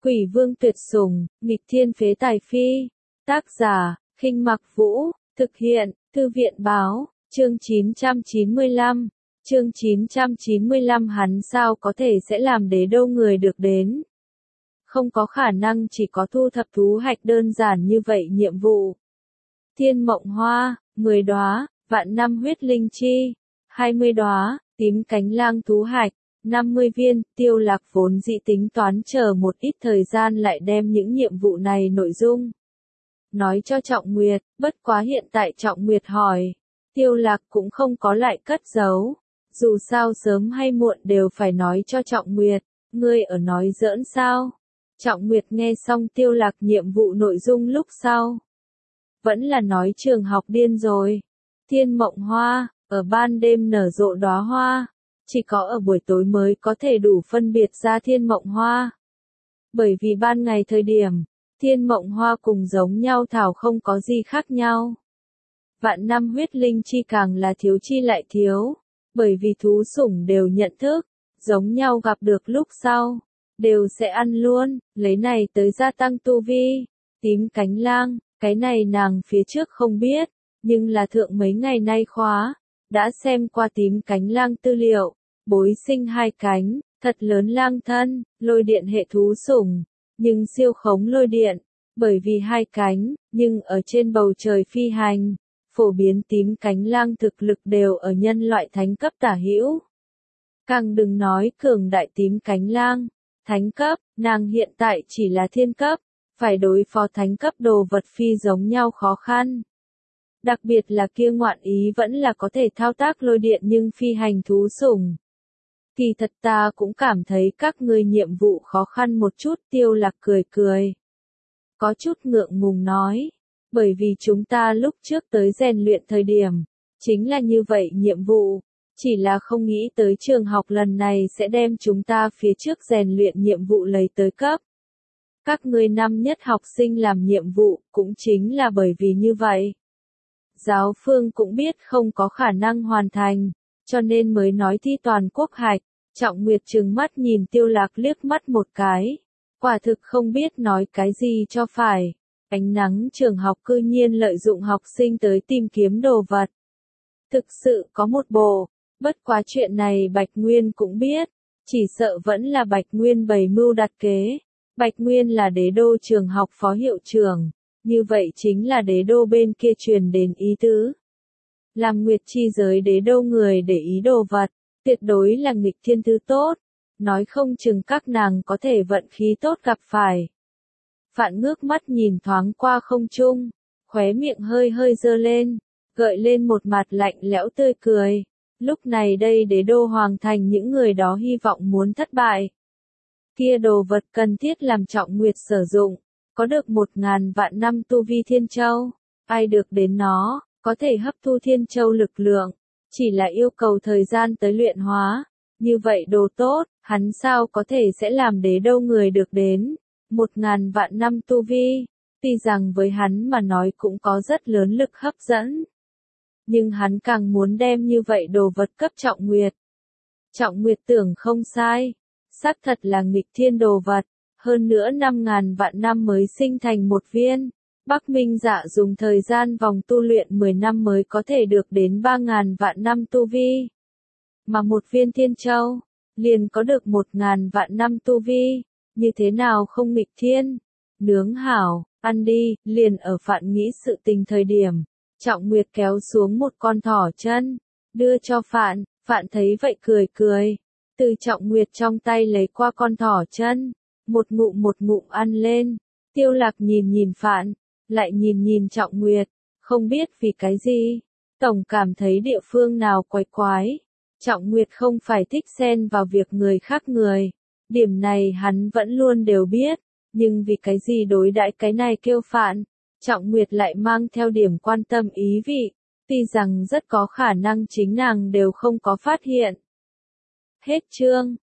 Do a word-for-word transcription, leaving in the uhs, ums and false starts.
Quỷ vương tuyệt sủng, nghịch thiên phế tài phi. Tác giả, Khinh Mặc Vũ, thực hiện, Thư viện báo, chương chín trăm chín mươi lăm. Chương chín trăm chín mươi lăm hắn sao có thể sẽ làm đế đô người được đến. Không có khả năng chỉ có thu thập thú hạch đơn giản như vậy nhiệm vụ. Thiên mộng hoa, mười đóa, vạn năm huyết linh chi, hai mươi đóa, tím cánh lang thú hạch, năm mươi viên. Tiêu Lạc vốn dĩ tính toán chờ một ít thời gian lại đem những nhiệm vụ này nội dung nói cho Trọng Nguyệt, bất quá hiện tại Trọng Nguyệt hỏi, Tiêu Lạc cũng không có lại cất giấu, dù sao sớm hay muộn đều phải nói cho Trọng Nguyệt, ngươi ở nói giỡn sao? Trọng Nguyệt nghe xong Tiêu Lạc nhiệm vụ nội dung lúc sau, vẫn là nói trường học điên rồi. Thiên mộng hoa, ở ban đêm nở rộ đóa hoa, chỉ có ở buổi tối mới có thể đủ phân biệt ra thiên mộng hoa. Bởi vì ban ngày thời điểm, thiên mộng hoa cùng giống nhau thảo không có gì khác nhau. Vạn năm huyết linh chi càng là thiếu chi lại thiếu, bởi vì thú sủng đều nhận thức, giống nhau gặp được lúc sau, đều sẽ ăn luôn, lấy này tới gia tăng tu vi. Tím cánh lang, cái này nàng phía trước không biết, nhưng là thượng mấy ngày nay khóa, đã xem qua tím cánh lang tư liệu, bối sinh hai cánh, thật lớn lang thân, lôi điện hệ thú sủng, nhưng siêu khống lôi điện, bởi vì hai cánh, nhưng ở trên bầu trời phi hành, phổ biến tím cánh lang thực lực đều ở nhân loại thánh cấp tả hữu. Càng đừng nói cường đại tím cánh lang, thánh cấp, nàng hiện tại chỉ là thiên cấp, phải đối phó thánh cấp đồ vật phi giống nhau khó khăn. Đặc biệt là kia ngoạn ý vẫn là có thể thao tác lôi điện nhưng phi hành thú sủng. Kỳ thật ta cũng cảm thấy các ngươi nhiệm vụ khó khăn một chút. Tiêu Lạc cười cười, có chút ngượng ngùng nói, bởi vì chúng ta lúc trước tới rèn luyện thời điểm, chính là như vậy nhiệm vụ, chỉ là không nghĩ tới trường học lần này sẽ đem chúng ta phía trước rèn luyện nhiệm vụ lấy tới cấp. Các ngươi năm nhất học sinh làm nhiệm vụ cũng chính là bởi vì như vậy. Giáo phương cũng biết không có khả năng hoàn thành, cho nên mới nói thi toàn quốc hạch. Trọng Nguyệt trừng mắt nhìn Tiêu Lạc liếc mắt một cái, quả thực không biết nói cái gì cho phải. Ánh nắng trường học cư nhiên lợi dụng học sinh tới tìm kiếm đồ vật. Thực sự có một bộ, bất quá chuyện này Bạch Nguyên cũng biết, chỉ sợ vẫn là Bạch Nguyên bày mưu đặt kế. Bạch Nguyên là đế đô trường học phó hiệu trưởng, như vậy chính là đế đô bên kia truyền đến ý tứ. Làm Nguyệt chi giới đế đô người để ý đồ vật, tuyệt đối là nghịch thiên thứ tốt, nói không chừng các nàng có thể vận khí tốt gặp phải. Phạn ngước mắt nhìn thoáng qua không trung, khóe miệng hơi hơi dơ lên, gợi lên một mặt lạnh lẽo tươi cười. Lúc này đây đế đô hoàng thành những người đó hy vọng muốn thất bại. Kia đồ vật cần thiết làm Trọng Nguyệt sử dụng, có được một ngàn vạn năm tu vi thiên châu, ai được đến nó, có thể hấp thu thiên châu lực lượng, chỉ là yêu cầu thời gian tới luyện hóa. Như vậy đồ tốt, hắn sao có thể sẽ làm đế đô người được đến. Một ngàn vạn năm tu vi, tuy rằng với hắn mà nói cũng có rất lớn lực hấp dẫn. Nhưng hắn càng muốn đem như vậy đồ vật cấp Trọng Nguyệt. Trọng Nguyệt tưởng không sai, xác thật là nghịch thiên đồ vật, hơn nữa năm ngàn vạn năm mới sinh thành một viên. Bắc Minh Dạ dùng thời gian vòng tu luyện mười năm mới có thể được đến ba ngàn vạn năm tu vi. Mà một viên thiên châu, liền có được một ngàn vạn năm tu vi. Như thế nào không nghịch thiên? Nướng hảo, ăn đi. Liền ở Phạn nghĩ sự tình thời điểm, Trọng Nguyệt kéo xuống một con thỏ chân, đưa cho Phạn. Phạn thấy vậy cười cười, từ Trọng Nguyệt trong tay lấy qua con thỏ chân, một ngụm một ngụm ăn lên. Tiêu Lạc nhìn nhìn Phạn, lại nhìn nhìn Trọng Nguyệt, không biết vì cái gì, tổng cảm thấy địa phương nào quái quái. Trọng Nguyệt không phải thích xen vào việc người khác người, điểm này hắn vẫn luôn đều biết, nhưng vì cái gì đối đãi cái này kêu Phạn, Trọng Nguyệt lại mang theo điểm quan tâm ý vị, tuy rằng rất có khả năng chính nàng đều không có phát hiện. Hết chương.